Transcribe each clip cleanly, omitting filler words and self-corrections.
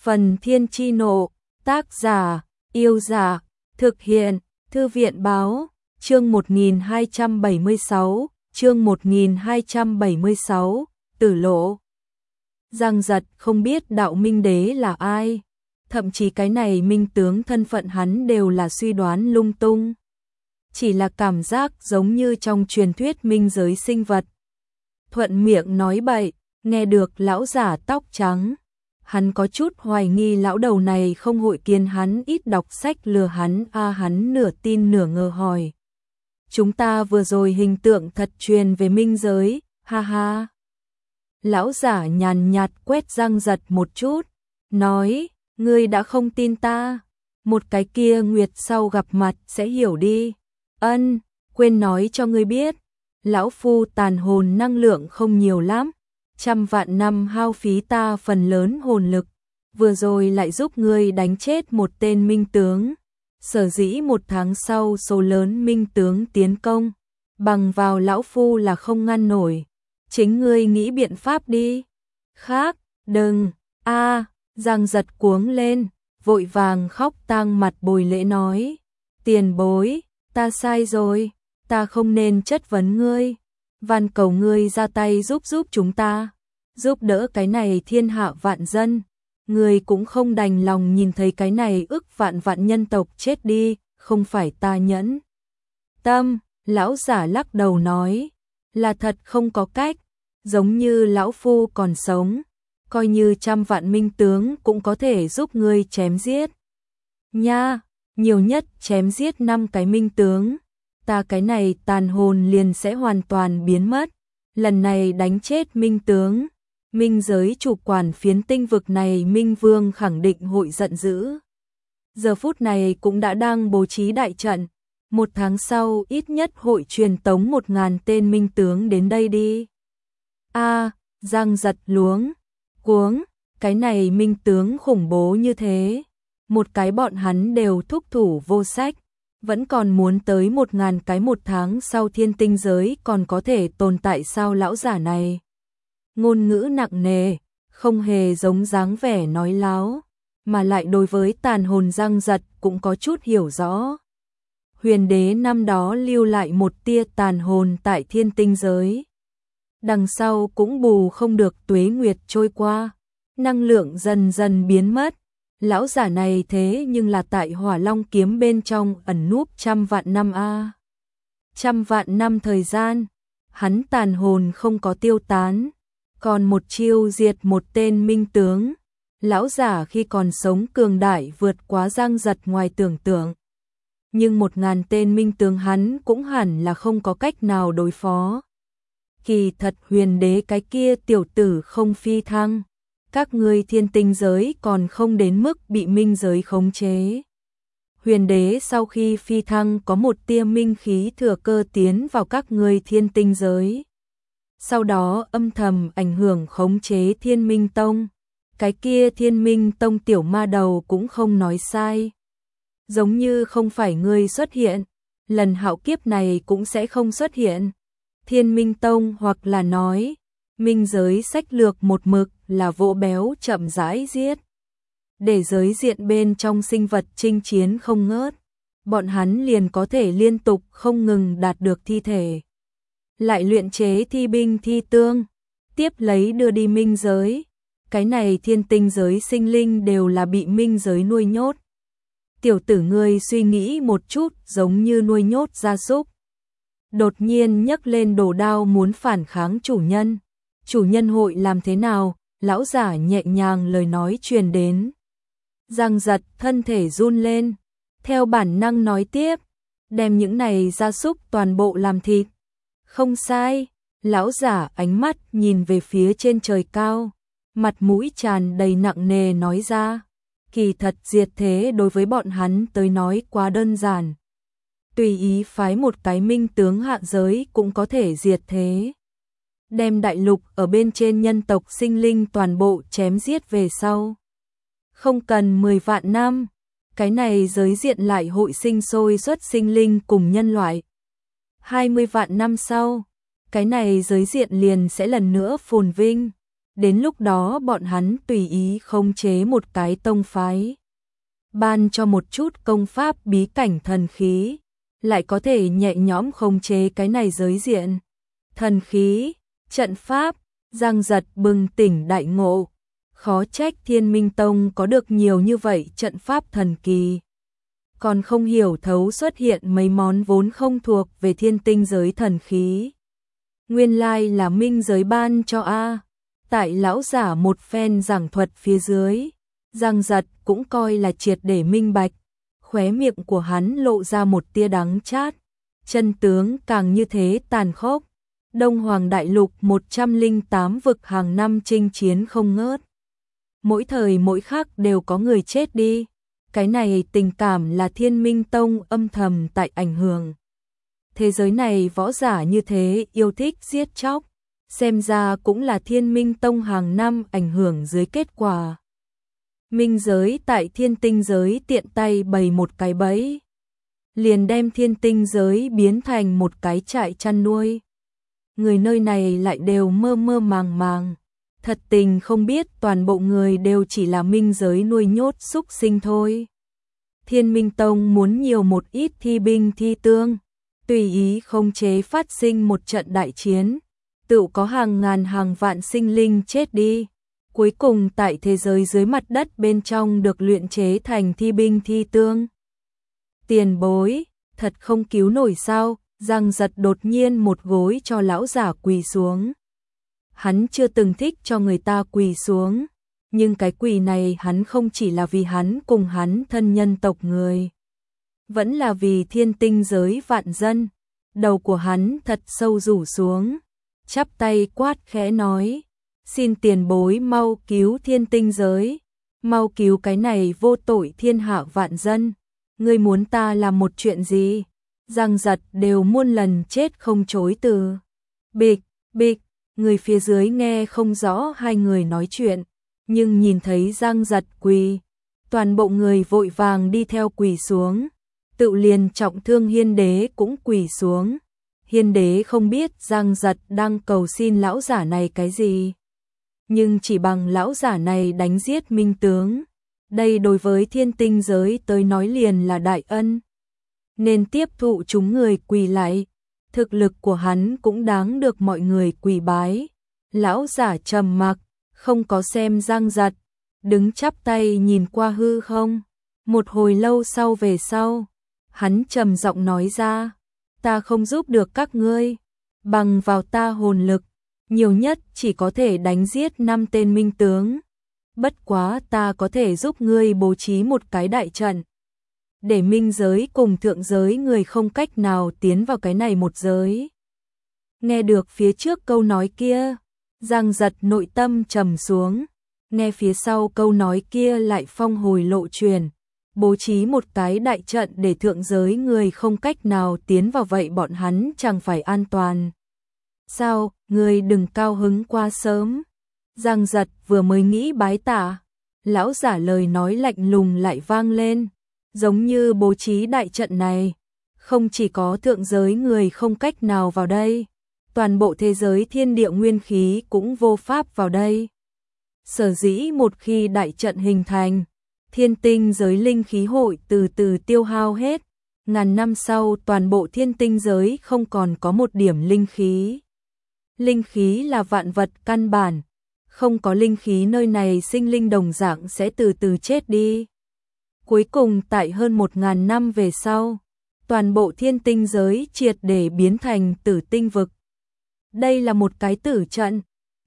Phần Thiên Chi Nộ, tác giả, Yêu Dạ, thực hiện, Thư viện Báo, chương 1276, chương 1276, Tử Lộ. Giang Giật không biết đạo minh đế là ai, thậm chí cái này minh tướng thân phận hắn đều là suy đoán lung tung. Chỉ là cảm giác giống như trong truyền thuyết minh giới sinh vật. Thuận miệng nói bậy, nghe được lão giả tóc trắng. Hắn có chút hoài nghi lão đầu này không hội kiến hắn ít đọc sách lừa hắn hắn nửa tin nửa ngờ hỏi. Chúng ta vừa rồi hình tượng thật truyền về minh giới, ha ha. Lão giả nhàn nhạt quét Giang Giật một chút, nói, ngươi đã không tin ta, một cái kia nguyệt sau gặp mặt sẽ hiểu đi. Ân, quên nói cho ngươi biết, lão phu tàn hồn năng lượng không nhiều lắm, trăm vạn năm hao phí ta phần lớn hồn lực, vừa rồi lại giúp ngươi đánh chết một tên minh tướng. Sở dĩ một tháng sau số lớn minh tướng tiến công, bằng vào lão phu là không ngăn nổi. Chính ngươi nghĩ biện pháp đi. Khác, đừng, Giang Giật cuống lên, vội vàng khóc tang mặt bồi lễ nói. Tiền bối, ta sai rồi, ta không nên chất vấn ngươi. Van cầu ngươi ra tay giúp chúng ta, giúp đỡ cái này thiên hạ vạn dân. Ngươi cũng không đành lòng nhìn thấy cái này ức vạn nhân tộc chết đi, không phải ta nhẫn tâm. Lão giả lắc đầu nói, là thật không có cách, giống như lão phu còn sống, coi như trăm vạn minh tướng cũng có thể giúp ngươi chém giết. Nha, nhiều nhất chém giết 5 cái minh tướng, ta cái này tàn hồn liền sẽ hoàn toàn biến mất. Lần này đánh chết minh tướng, minh giới chủ quản phiến tinh vực này minh vương khẳng định hội giận dữ. Giờ phút này cũng đã đang bố trí đại trận, một tháng sau ít nhất hội truyền tống 1000 tên minh tướng đến đây đi. Giang Giật luống cuống, cái này minh tướng khủng bố như thế, một cái bọn hắn đều thúc thủ vô sách, vẫn còn muốn tới 1000 cái một tháng sau thiên tinh giới còn có thể tồn tại sao? Lão giả này ngôn ngữ nặng nề, không hề giống dáng vẻ nói láo, mà lại đối với tàn hồn Giang Giật cũng có chút hiểu rõ. Huyền đế năm đó lưu lại một tia tàn hồn tại thiên tinh giới, đằng sau cũng bù không được tuế nguyệt trôi qua, năng lượng dần dần biến mất. Lão giả này thế nhưng là tại Hỏa Long kiếm bên trong ẩn núp trăm vạn năm trăm vạn năm thời gian, hắn tàn hồn không có tiêu tán, còn một chiêu diệt một tên minh tướng. Lão giả khi còn sống cường đại vượt quá Giang Giật ngoài tưởng tượng, nhưng 1000 tên minh tướng hắn cũng hẳn là không có cách nào đối phó. Kỳ thật huyền đế cái kia tiểu tử không phi thăng, các ngươi thiên tinh giới còn không đến mức bị minh giới khống chế. Huyền đế sau khi phi thăng có một tia minh khí thừa cơ tiến vào các ngươi thiên tinh giới, sau đó âm thầm ảnh hưởng khống chế Thiên Minh Tông. Cái kia Thiên Minh Tông tiểu ma đầu cũng không nói sai, giống như không phải ngươi xuất hiện, lần hạo kiếp này cũng sẽ không xuất hiện. Thiên Minh Tông hoặc là nói, minh giới sách lược một mực là vỗ béo chậm rãi giết, để giới diện bên trong sinh vật chinh chiến không ngớt, bọn hắn liền có thể liên tục không ngừng đạt được thi thể, lại luyện chế thi binh thi tương, tiếp lấy đưa đi minh giới. Cái này thiên tinh giới sinh linh đều là bị minh giới nuôi nhốt. Tiểu tử ngươi suy nghĩ một chút giống như nuôi nhốt gia súc. Đột nhiên nhấc lên đồ đao muốn phản kháng chủ nhân. Chủ nhân hội làm thế nào? Lão giả nhẹ nhàng lời nói truyền đến. Giang Giật thân thể run lên, theo bản năng nói tiếp, đem những này gia súc toàn bộ làm thịt. Không sai, lão giả ánh mắt nhìn về phía trên trời cao, mặt mũi tràn đầy nặng nề nói ra, kỳ thật diệt thế đối với bọn hắn tới nói quá đơn giản. Tùy ý phái một cái minh tướng hạ giới cũng có thể diệt thế. Đem đại lục ở bên trên nhân tộc sinh linh toàn bộ chém giết về sau. Không cần 10 vạn năm, cái này giới diện lại hội sinh sôi xuất sinh linh cùng nhân loại. 20 vạn năm sau, cái này giới diện liền sẽ lần nữa phồn vinh. Đến lúc đó bọn hắn tùy ý khống chế một cái tông phái, ban cho một chút công pháp bí cảnh thần khí, lại có thể nhẹ nhõm khống chế cái này giới diện. Thần khí, trận pháp, Giang Giật bừng tỉnh đại ngộ, khó trách Thiên Minh Tông có được nhiều như vậy trận pháp thần kỳ. Còn không hiểu thấu xuất hiện mấy món vốn không thuộc về thiên tinh giới thần khí. Nguyên lai là minh giới ban cho a. Tại lão giả một phen giảng thuật phía dưới, Giang Giật cũng coi là triệt để minh bạch, khóe miệng của hắn lộ ra một tia đắng chát. Chân tướng càng như thế tàn khốc, Đông Hoàng Đại Lục 108 vực hàng năm chinh chiến không ngớt. Mỗi thời mỗi khắc đều có người chết đi, cái này tình cảm là Thiên Minh Tông âm thầm tại ảnh hưởng. Thế giới này võ giả như thế yêu thích giết chóc, xem ra cũng là Thiên Minh Tông hàng năm ảnh hưởng dưới kết quả. Minh giới tại thiên tinh giới tiện tay bày một cái bẫy, liền đem thiên tinh giới biến thành một cái trại chăn nuôi. Người nơi này lại đều mơ mơ màng màng, thật tình không biết toàn bộ người đều chỉ là minh giới nuôi nhốt súc sinh thôi. Thiên Minh Tông muốn nhiều một ít thi binh thi tương, tùy ý khống chế phát sinh một trận đại chiến, tự có hàng ngàn hàng vạn sinh linh chết đi. Cuối cùng tại thế giới dưới mặt đất bên trong được luyện chế thành thi binh thi tương. Tiền bối, thật không cứu nổi sao? Giang Giật đột nhiên một gối cho lão giả quỳ xuống. Hắn chưa từng thích cho người ta quỳ xuống, nhưng cái quỳ này hắn không chỉ là vì hắn cùng hắn thân nhân tộc người, vẫn là vì thiên tinh giới vạn dân. Đầu của hắn thật sâu rủ xuống, chắp tay quát khẽ nói, xin tiền bối mau cứu thiên tinh giới, mau cứu cái này vô tội thiên hạ vạn dân. Ngươi muốn ta làm một chuyện gì? Giang Giật đều muôn lần chết không chối từ. Bịch, bịch, người phía dưới nghe không rõ hai người nói chuyện, nhưng nhìn thấy Giang Giật quỳ, toàn bộ người vội vàng đi theo quỳ xuống, tự liền trọng thương Hiên Đế cũng quỳ xuống. Hiên Đế không biết Giang Giật đang cầu xin lão giả này cái gì, nhưng chỉ bằng lão giả này đánh giết minh tướng, đây đối với thiên tinh giới tới nói liền là đại ân, nên tiếp thụ chúng người quỳ lại. Thực lực của hắn cũng đáng được mọi người quỳ bái. Lão giả trầm mặc, không có xem Giang Giật, đứng chắp tay nhìn qua hư không. Một hồi lâu sau về sau, hắn trầm giọng nói ra, ta không giúp được các ngươi, bằng vào ta hồn lực, nhiều nhất chỉ có thể đánh giết 5 tên minh tướng. Bất quá ta có thể giúp ngươi bố trí một cái đại trận, để minh giới cùng thượng giới người không cách nào tiến vào cái này một giới. Nghe được phía trước câu nói kia, Giang Giật nội tâm trầm xuống, nghe phía sau câu nói kia lại phong hồi lộ truyền, bố trí một cái đại trận để thượng giới người không cách nào tiến vào, vậy bọn hắn chẳng phải an toàn. Sao, người đừng cao hứng quá sớm. Giang Giật vừa mới nghĩ bái tạ, lão giả lời nói lạnh lùng lại vang lên, giống như bố trí đại trận này, không chỉ có thượng giới người không cách nào vào đây, toàn bộ thế giới thiên địa nguyên khí cũng vô pháp vào đây. Sở dĩ một khi đại trận hình thành, thiên tinh giới linh khí hội từ từ tiêu hao hết, ngàn năm sau toàn bộ thiên tinh giới không còn có một điểm linh khí. Linh khí là vạn vật căn bản, không có linh khí nơi này sinh linh đồng dạng sẽ từ từ chết đi. Cuối cùng tại hơn 1000 năm về sau, toàn bộ thiên tinh giới triệt để biến thành tử tinh vực. Đây là một cái tử trận.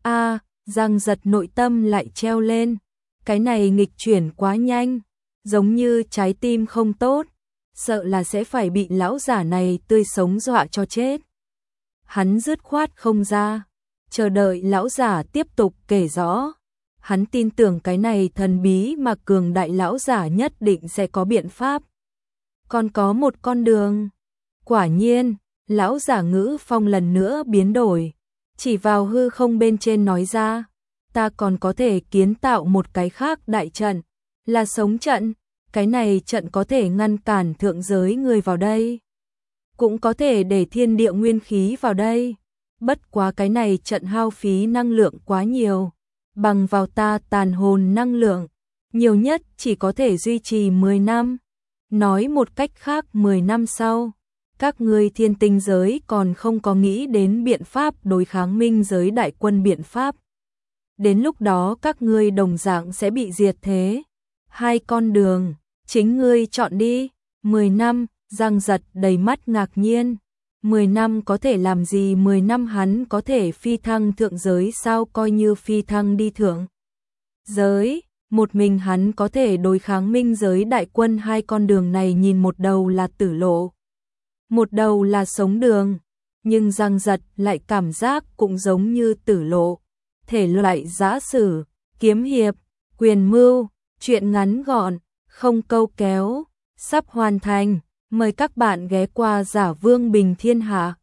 Giang Giật nội tâm lại treo lên, cái này nghịch chuyển quá nhanh, giống như trái tim không tốt, sợ là sẽ phải bị lão giả này tươi sống dọa cho chết. Hắn dứt khoát không ra, chờ đợi lão giả tiếp tục kể rõ. Hắn tin tưởng cái này thần bí mà cường đại lão giả nhất định sẽ có biện pháp. Còn có một con đường. Quả nhiên, lão giả ngữ phong lần nữa biến đổi, chỉ vào hư không bên trên nói ra, ta còn có thể kiến tạo một cái khác đại trận, là sống trận. Cái này trận có thể ngăn cản thượng giới người vào đây, cũng có thể để thiên địa nguyên khí vào đây. Bất quá cái này trận hao phí năng lượng quá nhiều, bằng vào ta tàn hồn năng lượng, nhiều nhất chỉ có thể duy trì 10 năm. Nói một cách khác 10 năm sau, các ngươi thiên tinh giới còn không có nghĩ đến biện pháp đối kháng minh giới đại quân biện pháp. Đến lúc đó các ngươi đồng dạng sẽ bị diệt thế. Hai con đường, chính ngươi chọn đi. 10 năm, Giang Giật đầy mắt ngạc nhiên. 10 năm có thể làm gì? 10 năm hắn có thể phi thăng thượng giới sao? Coi như phi thăng đi thượng giới, một mình hắn có thể đối kháng minh giới đại quân. Hai con đường này nhìn một đầu là tử lộ, một đầu là sống đường, nhưng Giang Giật lại cảm giác cũng giống như tử lộ. Thể loại giã sử, kiếm hiệp, quyền mưu, truyện ngắn gọn, không câu kéo, sắp hoàn thành. Mời các bạn ghé qua Giả Vương Bình Thiên Hạ.